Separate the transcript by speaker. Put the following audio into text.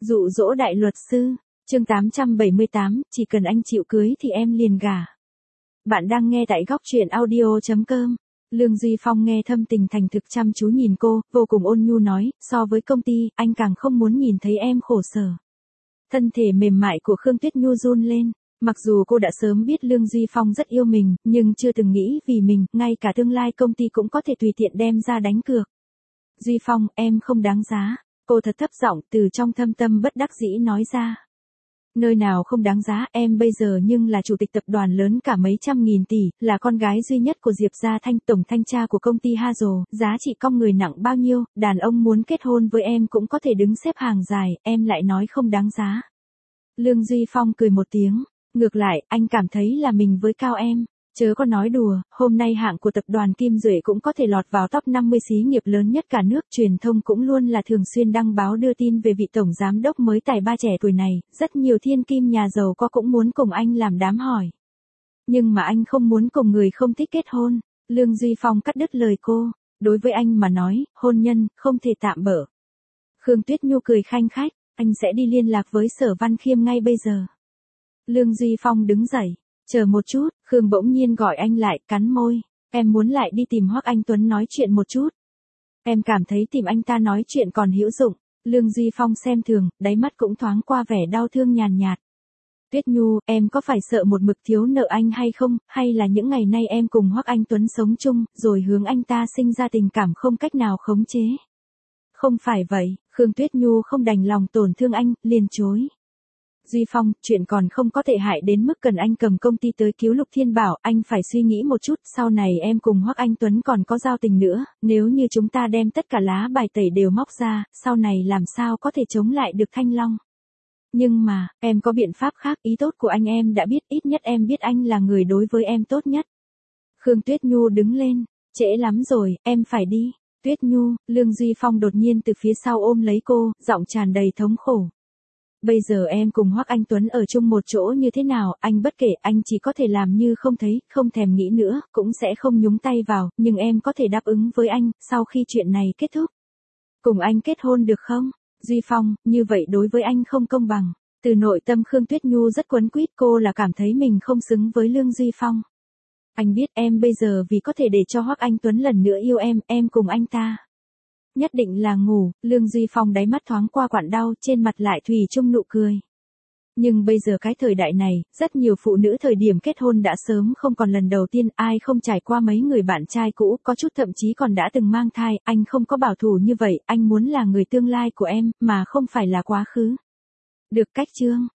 Speaker 1: Dụ dỗ đại luật sư, chương 878, chỉ cần anh chịu cưới thì em liền gả. Bạn đang nghe tại góc truyện audio.com. Lương Duy Phong nghe thâm tình thành thực chăm chú nhìn cô, vô cùng ôn nhu nói, so với công ty, anh càng không muốn nhìn thấy em khổ sở. Thân thể mềm mại của Khương Tuyết Nhu run lên. Mặc dù cô đã sớm biết Lương Duy Phong rất yêu mình, nhưng chưa từng nghĩ vì mình, ngay cả tương lai công ty cũng có thể tùy tiện đem ra đánh cược. Duy Phong, em không đáng giá. Cô thật thấp giọng từ trong thâm tâm bất đắc dĩ nói ra. Nơi nào không đáng giá, em bây giờ nhưng là chủ tịch tập đoàn lớn cả mấy trăm nghìn tỷ, là con gái duy nhất của Diệp Gia Thanh, tổng thanh tra của công ty Hazel, giá trị con người nặng bao nhiêu, đàn ông muốn kết hôn với em cũng có thể đứng xếp hàng dài, em lại nói không đáng giá. Lương Duy Phong cười một tiếng, ngược lại, anh cảm thấy là mình với cao em. Chớ có nói đùa, hôm nay hạng của tập đoàn Kim Duệ cũng có thể lọt vào top 50 xí nghiệp lớn nhất cả nước, truyền thông cũng luôn là thường xuyên đăng báo đưa tin về vị tổng giám đốc mới tài ba trẻ tuổi này, rất nhiều thiên kim nhà giàu có cũng muốn cùng anh làm đám hỏi. Nhưng mà anh không muốn cùng người không thích kết hôn. Lương Duy Phong cắt đứt lời cô, đối với anh mà nói, hôn nhân, không thể tạm bỡ. Khương Tuyết Nhu cười khanh khách, anh sẽ đi liên lạc với Sở Văn Khiêm ngay bây giờ. Lương Duy Phong đứng dậy. Chờ một chút, Khương bỗng nhiên gọi anh lại, cắn môi. Em muốn lại đi tìm Hoắc Anh Tuấn nói chuyện một chút. Em cảm thấy tìm anh ta nói chuyện còn hữu dụng. Lương Duy Phong xem thường, đáy mắt cũng thoáng qua vẻ đau thương nhàn nhạt. Tuyết Nhu, em có phải sợ một mực thiếu nợ anh hay không, hay là những ngày nay em cùng Hoắc Anh Tuấn sống chung, rồi hướng anh ta sinh ra tình cảm không cách nào khống chế? Không phải vậy, Khương Tuyết Nhu không đành lòng tổn thương anh, liền chối. Duy Phong, chuyện còn không có tệ hại đến mức cần anh cầm công ty tới cứu Lục Thiên Bảo, anh phải suy nghĩ một chút, sau này em cùng Hoắc Anh Tuấn còn có giao tình nữa, nếu như chúng ta đem tất cả lá bài tẩy đều móc ra, sau này làm sao có thể chống lại được Thanh Long. Nhưng mà, em có biện pháp khác, ý tốt của anh em đã biết, ít nhất em biết anh là người đối với em tốt nhất. Khương Tuyết Nhu đứng lên, trễ lắm rồi, em phải đi. Tuyết Nhu, Lương Duy Phong đột nhiên từ phía sau ôm lấy cô, giọng tràn đầy thống khổ. Bây giờ em cùng Hoắc Anh Tuấn ở chung một chỗ như thế nào, anh bất kể, anh chỉ có thể làm như không thấy, không thèm nghĩ nữa, cũng sẽ không nhúng tay vào, nhưng em có thể đáp ứng với anh, sau khi chuyện này kết thúc. Cùng anh kết hôn được không? Duy Phong, như vậy đối với anh không công bằng. Từ nội tâm Khương Tuyết Nhu rất quấn quýt, cô là cảm thấy mình không xứng với Lương Duy Phong. Anh biết em bây giờ vì có thể để cho Hoắc Anh Tuấn lần nữa yêu em cùng anh ta. Nhất định là ngủ, Lương Duy Phong đáy mắt thoáng qua quặn đau, trên mặt lại thủy chung nụ cười. Nhưng bây giờ cái thời đại này, rất nhiều phụ nữ thời điểm kết hôn đã sớm không còn lần đầu tiên, ai không trải qua mấy người bạn trai cũ, có chút thậm chí còn đã từng mang thai, anh không có bảo thủ như vậy, anh muốn là người tương lai của em, mà không phải là quá khứ. Được cách chưa?